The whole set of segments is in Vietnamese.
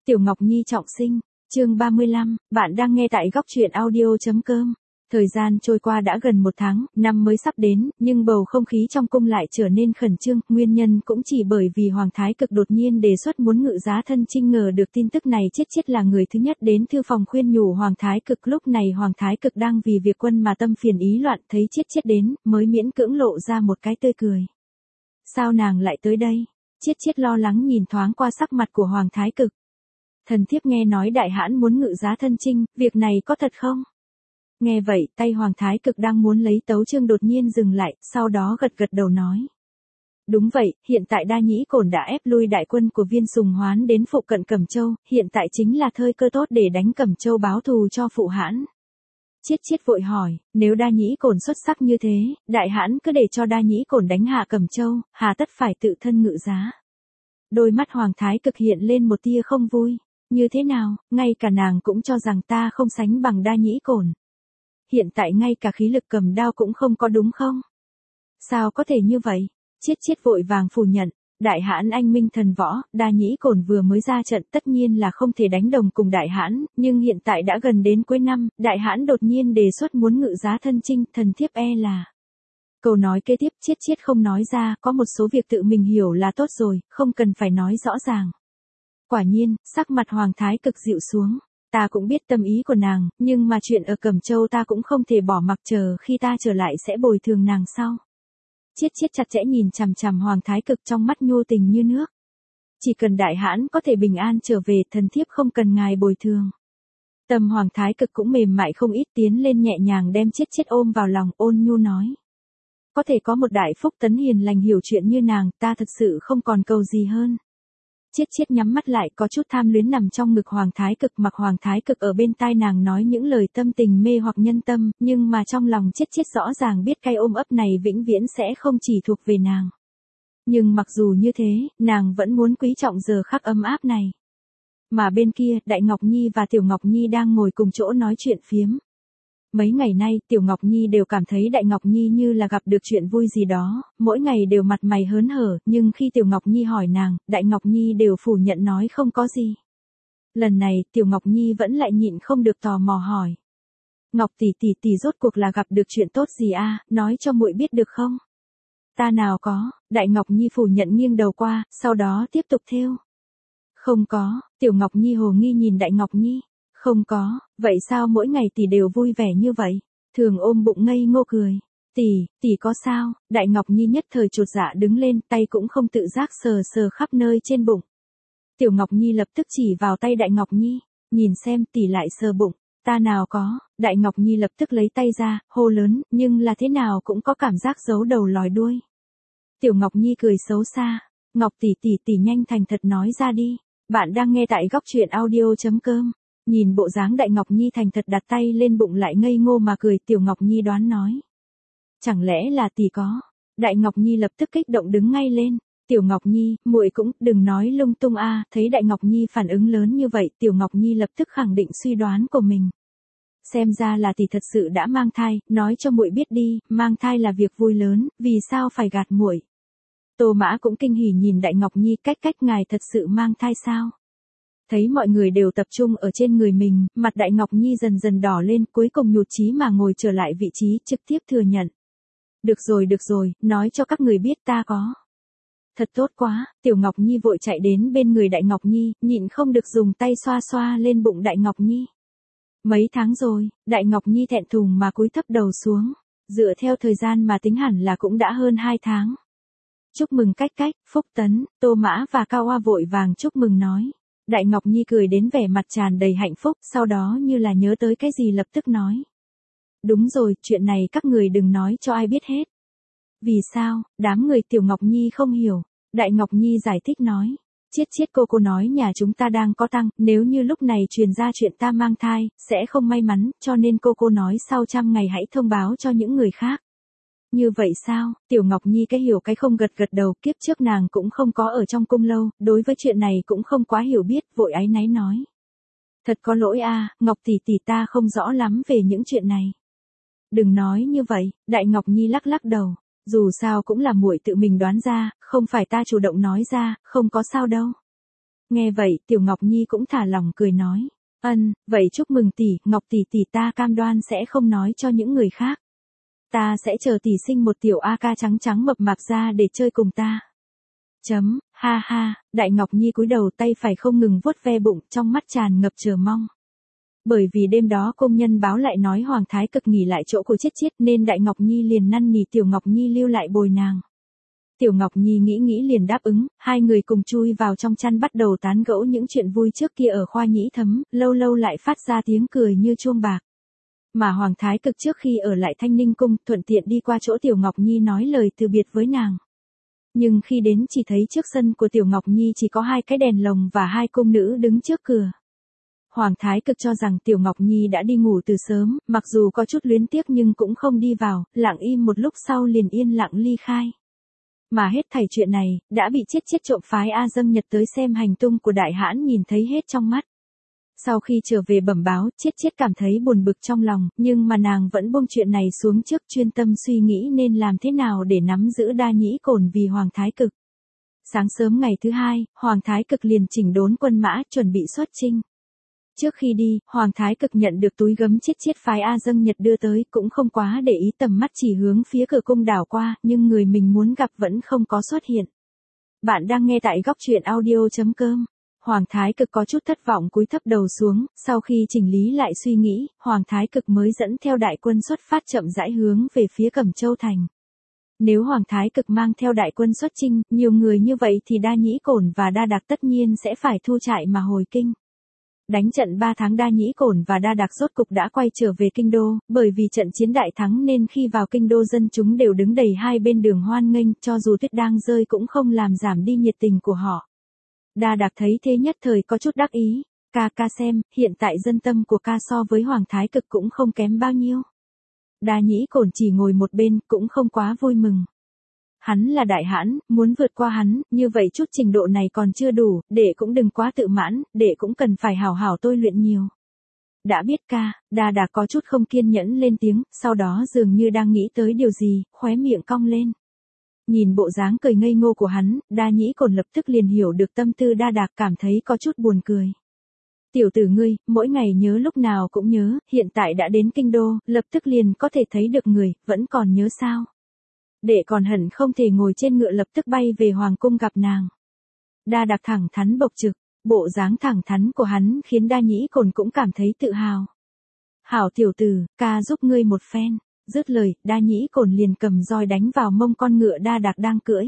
Tiểu Ngọc Nhi trọng sinh, chương 35, bạn đang nghe tại góc truyện audio.com. Thời gian trôi qua đã gần 1 tháng, năm mới sắp đến, nhưng bầu không khí trong cung lại trở nên khẩn trương, nguyên nhân cũng chỉ bởi vì Hoàng Thái Cực đột nhiên đề xuất muốn ngự giá thân Trinh. Ngờ được tin tức này, Chiết Chiết là người thứ nhất đến thư phòng khuyên nhủ Hoàng Thái Cực. Lúc này Hoàng Thái Cực đang vì việc quân mà tâm phiền ý loạn, thấy Chiết Chiết đến, mới miễn cưỡng lộ ra một cái tươi cười. Sao nàng lại tới đây? Chiết Chiết lo lắng nhìn thoáng qua sắc mặt của Hoàng Thái Cực. Thần thiếp nghe nói đại hãn muốn ngự giá thân Trinh, việc này có thật không? Nghe vậy, tay Hoàng Thái Cực đang muốn lấy tấu chương đột nhiên dừng lại, sau đó gật gật đầu nói. Đúng vậy, hiện tại Đa Nhĩ Cổn đã ép lui đại quân của Viên Sùng Hoán đến phụ cận Cẩm Châu, hiện tại chính là thời cơ tốt để đánh Cẩm Châu báo thù cho phụ hãn. Chiết Chiết vội hỏi, nếu Đa Nhĩ Cổn xuất sắc như thế, đại hãn cứ để cho Đa Nhĩ Cổn đánh hạ Cẩm Châu, hà tất phải tự thân ngự giá. Đôi mắt Hoàng Thái Cực hiện lên một tia không vui. Như thế nào, ngay cả nàng cũng cho rằng ta không sánh bằng Đa Nhĩ Cổn. Hiện tại ngay cả khí lực cầm đao cũng không có đúng không? Sao có thể như vậy? Chiết Chiết vội vàng phủ nhận, đại hãn anh minh thần võ, Đa Nhĩ Cổn vừa mới ra trận tất nhiên là không thể đánh đồng cùng đại hãn, nhưng hiện tại đã gần đến cuối năm, đại hãn đột nhiên đề xuất muốn ngự giá thân Trinh, thần thiếp e là. Câu nói kế tiếp Chiết Chiết không nói ra, có một số việc tự mình hiểu là tốt rồi, không cần phải nói rõ ràng. Quả nhiên, sắc mặt Hoàng Thái Cực dịu xuống. Ta cũng biết tâm ý của nàng, nhưng mà chuyện ở Cẩm Châu ta cũng không thể bỏ mặc, chờ khi ta trở lại sẽ bồi thường nàng sau. Chiết Chiết chặt chẽ nhìn chằm chằm Hoàng Thái Cực, trong mắt nhu tình như nước. Chỉ cần đại hãn có thể bình an trở về, thần thiếp không cần ngài bồi thường. Tâm Hoàng Thái Cực cũng mềm mại không ít, tiến lên nhẹ nhàng đem Chiết Chiết ôm vào lòng, ôn nhu nói. Có thể có một đại phúc tấn hiền lành hiểu chuyện như nàng, ta thật sự không còn cầu gì hơn. Chiết Chiết nhắm mắt lại, có chút tham luyến nằm trong ngực Hoàng Thái Cực, mặc Hoàng Thái Cực ở bên tai nàng nói những lời tâm tình mê hoặc nhân tâm, nhưng mà trong lòng Chiết Chiết rõ ràng biết cái ôm ấp này vĩnh viễn sẽ không chỉ thuộc về nàng. Nhưng mặc dù như thế, nàng vẫn muốn quý trọng giờ khắc ấm áp này. Mà bên kia, Đại Ngọc Nhi và Tiểu Ngọc Nhi đang ngồi cùng chỗ nói chuyện phiếm. Mấy ngày nay, Tiểu Ngọc Nhi đều cảm thấy Đại Ngọc Nhi như là gặp được chuyện vui gì đó, mỗi ngày đều mặt mày hớn hở, nhưng khi Tiểu Ngọc Nhi hỏi nàng, Đại Ngọc Nhi đều phủ nhận nói không có gì. Lần này, Tiểu Ngọc Nhi vẫn lại nhịn không được tò mò hỏi. Ngọc tỷ rốt cuộc là gặp được chuyện tốt gì a, nói cho muội biết được không? Ta nào có, Đại Ngọc Nhi phủ nhận nghiêng đầu qua, sau đó tiếp tục thêu. Không có, Tiểu Ngọc Nhi hồ nghi nhìn Đại Ngọc Nhi. Không có, vậy sao mỗi ngày tỷ đều vui vẻ như vậy? Thường ôm bụng ngây ngô cười. Tỷ có sao? Đại Ngọc Nhi nhất thời chột dạ đứng lên, tay cũng không tự giác sờ sờ khắp nơi trên bụng. Tiểu Ngọc Nhi lập tức chỉ vào tay Đại Ngọc Nhi, nhìn xem tỷ lại sờ bụng. Ta nào có, Đại Ngọc Nhi lập tức lấy tay ra, hô lớn, nhưng là thế nào cũng có cảm giác giấu đầu lòi đuôi. Tiểu Ngọc Nhi cười xấu xa, Ngọc tỷ nhanh thành thật nói ra đi. Bạn đang nghe tại góc truyện audio.com. Nhìn bộ dáng Đại Ngọc Nhi thành thật đặt tay lên bụng lại ngây ngô mà cười, Tiểu Ngọc Nhi đoán nói. Chẳng lẽ là tỷ có? Đại Ngọc Nhi lập tức kích động đứng ngay lên. Tiểu Ngọc Nhi, muội cũng đừng nói lung tung a. Thấy Đại Ngọc Nhi phản ứng lớn như vậy, Tiểu Ngọc Nhi lập tức khẳng định suy đoán của mình. Xem ra là tỷ thật sự đã mang thai, nói cho muội biết đi, mang thai là việc vui lớn, vì sao phải gạt muội? Tô Mã cũng kinh hỉ nhìn Đại Ngọc Nhi, cách ngài thật sự mang thai sao? Thấy mọi người đều tập trung ở trên người mình, mặt Đại Ngọc Nhi dần dần đỏ lên, cuối cùng nhụt chí mà ngồi trở lại vị trí, trực tiếp thừa nhận. Được rồi, nói cho các người biết ta có. Thật tốt quá, Tiểu Ngọc Nhi vội chạy đến bên người Đại Ngọc Nhi, nhịn không được dùng tay xoa xoa lên bụng Đại Ngọc Nhi. Mấy tháng rồi, Đại Ngọc Nhi thẹn thùng mà cúi thấp đầu xuống, dựa theo thời gian mà tính hẳn là cũng đã hơn 2 tháng. Chúc mừng cách, Phúc Tấn, Tô Mã và Cao Hoa vội vàng chúc mừng nói. Đại Ngọc Nhi cười đến vẻ mặt tràn đầy hạnh phúc, sau đó như là nhớ tới cái gì lập tức nói. Đúng rồi, chuyện này các người đừng nói cho ai biết hết. Vì sao? Đám người Tiểu Ngọc Nhi không hiểu. Đại Ngọc Nhi giải thích nói. Chiết cô nói nhà chúng ta đang có tăng, nếu như lúc này truyền ra chuyện ta mang thai, sẽ không may mắn, cho nên cô nói sau 100 ngày hãy thông báo cho những người khác. Như vậy sao? Tiểu Ngọc Nhi cái hiểu cái không gật đầu, kiếp trước nàng cũng không có ở trong cung lâu, đối với chuyện này cũng không quá hiểu biết, vội áy náy nói. Thật có lỗi a, Ngọc tỷ ta không rõ lắm về những chuyện này. Đừng nói như vậy, Đại Ngọc Nhi lắc đầu, dù sao cũng là muội tự mình đoán ra, không phải ta chủ động nói ra, không có sao đâu. Nghe vậy Tiểu Ngọc Nhi cũng thả lòng cười nói. Vậy chúc mừng tỷ, Ngọc tỷ tỷ ta cam đoan sẽ không nói cho những người khác. Ta sẽ chờ tỷ sinh một tiểu A ca trắng trắng mập mạp ra để chơi cùng ta. Ha ha, Đại Ngọc Nhi cúi đầu tay phải không ngừng vuốt ve bụng, trong mắt tràn ngập chờ mong. Bởi vì đêm đó công nhân báo lại nói Hoàng Thái Cực nghỉ lại chỗ của Chiết Chiết nên Đại Ngọc Nhi liền năn nỉ Tiểu Ngọc Nhi lưu lại bồi nàng. Tiểu Ngọc Nhi nghĩ nghĩ liền đáp ứng, hai người cùng chui vào trong chăn bắt đầu tán gẫu những chuyện vui trước kia ở khoa nhĩ thấm, lâu lâu lại phát ra tiếng cười như chuông bạc. Mà Hoàng Thái Cực trước khi ở lại Thanh Ninh Cung, thuận tiện đi qua chỗ Tiểu Ngọc Nhi nói lời từ biệt với nàng. Nhưng khi đến chỉ thấy trước sân của Tiểu Ngọc Nhi chỉ có hai cái đèn lồng và hai cung nữ đứng trước cửa. Hoàng Thái Cực cho rằng Tiểu Ngọc Nhi đã đi ngủ từ sớm, mặc dù có chút luyến tiếc nhưng cũng không đi vào, lặng im một lúc sau liền yên lặng ly khai. Mà hết thảy chuyện này, đã bị Chiết trộm phái A Dâng Nhật tới xem hành tung của đại hãn nhìn thấy hết trong mắt. Sau khi trở về bẩm báo, Chiết cảm thấy buồn bực trong lòng, nhưng mà nàng vẫn buông chuyện này xuống trước, chuyên tâm suy nghĩ nên làm thế nào để nắm giữ Đa Nhĩ Cổn vì Hoàng Thái Cực. Sáng sớm ngày thứ hai, Hoàng Thái Cực liền chỉnh đốn quân mã, chuẩn bị xuất chinh. Trước khi đi, Hoàng Thái Cực nhận được túi gấm Chiết phái A Dâng Nhật đưa tới, cũng không quá để ý, tầm mắt chỉ hướng phía cửa cung đảo qua, nhưng người mình muốn gặp vẫn không có xuất hiện. Bạn đang nghe tại góc truyện audio.com. Hoàng Thái Cực có chút thất vọng cúi thấp đầu xuống, sau khi chỉnh lý lại suy nghĩ, Hoàng Thái Cực mới dẫn theo đại quân xuất phát chậm rãi hướng về phía Cẩm Châu thành. Nếu Hoàng Thái Cực mang theo đại quân xuất chinh, nhiều người như vậy thì Đa Nhĩ Cổn và Đa Đạc tất nhiên sẽ phải thu trại mà hồi kinh. Đánh trận 3 tháng Đa Nhĩ Cổn và Đa Đạc rốt cục đã quay trở về kinh đô, bởi vì trận chiến đại thắng nên khi vào kinh đô dân chúng đều đứng đầy hai bên đường hoan nghênh, cho dù tuyết đang rơi cũng không làm giảm đi nhiệt tình của họ. Đa Đạc thấy thế nhất thời có chút đắc ý, ca xem, hiện tại dân tâm của ca so với Hoàng Thái Cực cũng không kém bao nhiêu. Đa Nhĩ Cổn chỉ ngồi một bên, cũng không quá vui mừng. Hắn là đại hãn, muốn vượt qua hắn, như vậy chút trình độ này còn chưa đủ, đệ cũng đừng quá tự mãn, đệ cũng cần phải hào hào tôi luyện nhiều. Đã biết ca, Đa Đạc có chút không kiên nhẫn lên tiếng, sau đó dường như đang nghĩ tới điều gì, khóe miệng cong lên. Nhìn bộ dáng cười ngây ngô của hắn, Đa Nhĩ Cổn lập tức liền hiểu được tâm tư Đa Đạc, cảm thấy có chút buồn cười. Tiểu tử ngươi, mỗi ngày nhớ lúc nào cũng nhớ, hiện tại đã đến kinh đô, lập tức liền có thể thấy được người, vẫn còn nhớ sao? Đệ còn hận không thể ngồi trên ngựa lập tức bay về hoàng cung gặp nàng. Đa Đạc thẳng thắn bộc trực, bộ dáng thẳng thắn của hắn khiến Đa Nhĩ Cổn cũng cảm thấy tự hào. Hảo tiểu tử, ca giúp ngươi một phen. Dứt lời, Đa Nhĩ Cổn liền cầm roi đánh vào mông con ngựa Đa Đạc đang cưỡi.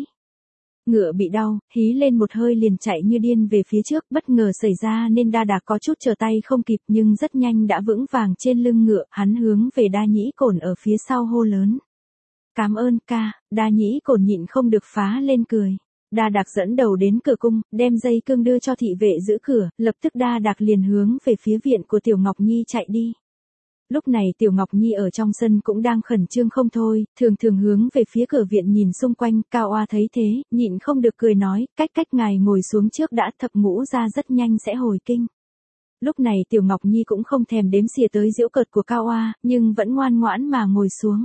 Ngựa bị đau, hí lên một hơi liền chạy như điên về phía trước, bất ngờ xảy ra nên Đa Đạc có chút trở tay không kịp nhưng rất nhanh đã vững vàng trên lưng ngựa, hắn hướng về Đa Nhĩ Cổn ở phía sau hô lớn. Cảm ơn ca, Đa Nhĩ Cổn nhịn không được phá lên cười. Đa Đạc dẫn đầu đến cửa cung, đem dây cương đưa cho thị vệ giữ cửa, lập tức Đa Đạc liền hướng về phía viện của Tiểu Ngọc Nhi chạy đi. Lúc này Tiểu Ngọc Nhi ở trong sân cũng đang khẩn trương không thôi, thường hướng về phía cửa viện nhìn xung quanh, Cao Oa thấy thế, nhịn không được cười nói, cách ngài ngồi xuống trước đã, thập ngũ ra rất nhanh sẽ hồi kinh. Lúc này Tiểu Ngọc Nhi cũng không thèm đếm xỉa tới giễu cợt của Cao Oa, nhưng vẫn ngoan ngoãn mà ngồi xuống.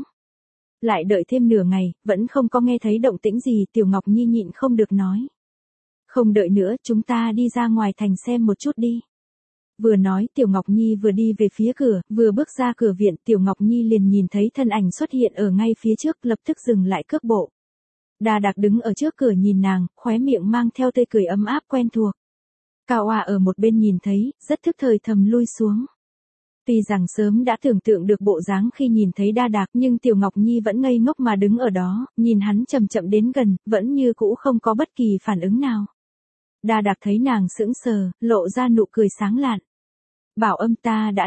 Lại đợi thêm nửa ngày, vẫn không có nghe thấy động tĩnh gì, Tiểu Ngọc Nhi nhịn không được nói. Không đợi nữa, chúng ta đi ra ngoài thành xem một chút đi. Vừa nói Tiểu Ngọc Nhi vừa đi về phía cửa, vừa bước ra cửa viện, Tiểu Ngọc Nhi liền nhìn thấy thân ảnh xuất hiện ở ngay phía trước, lập tức dừng lại cước bộ. Đa Đạc đứng ở trước cửa nhìn nàng, khóe miệng mang theo tươi cười ấm áp quen thuộc. Cao Oa ở một bên nhìn thấy, rất thức thời thầm lui xuống. Tuy rằng sớm đã tưởng tượng được bộ dáng khi nhìn thấy Đa Đạc nhưng Tiểu Ngọc Nhi vẫn ngây ngốc mà đứng ở đó, nhìn hắn chậm chậm đến gần, vẫn như cũ không có bất kỳ phản ứng nào. Đa Đạc thấy nàng sững sờ, lộ ra nụ cười sáng lạn. Bảo âm ta đã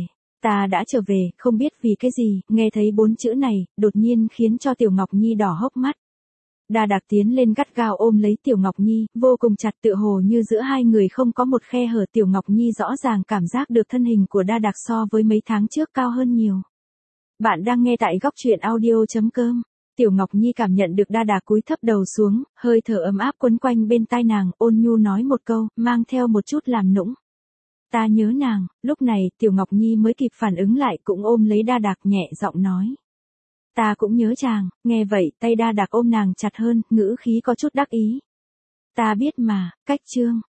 trở về, không biết vì cái gì, nghe thấy 4 chữ này, đột nhiên khiến cho Tiểu Ngọc Nhi đỏ hốc mắt. Đa Đạc tiến lên gắt gao ôm lấy Tiểu Ngọc Nhi, vô cùng chặt, tựa hồ như giữa hai người không có một khe hở. Tiểu Ngọc Nhi rõ ràng cảm giác được thân hình của Đa Đạc so với mấy tháng trước cao hơn nhiều. Bạn đang nghe tại góc truyện audio.com. Tiểu Ngọc Nhi cảm nhận được Đa Đạc cúi thấp đầu xuống, hơi thở ấm áp quấn quanh bên tai nàng, ôn nhu nói một câu, mang theo một chút làm nũng. Ta nhớ nàng. Lúc này, Tiểu Ngọc Nhi mới kịp phản ứng lại, cũng ôm lấy Đa Đạc nhẹ giọng nói. Ta cũng nhớ chàng. Nghe vậy, tay Đa Đạc ôm nàng chặt hơn, ngữ khí có chút đắc ý. Ta biết mà, cách chương.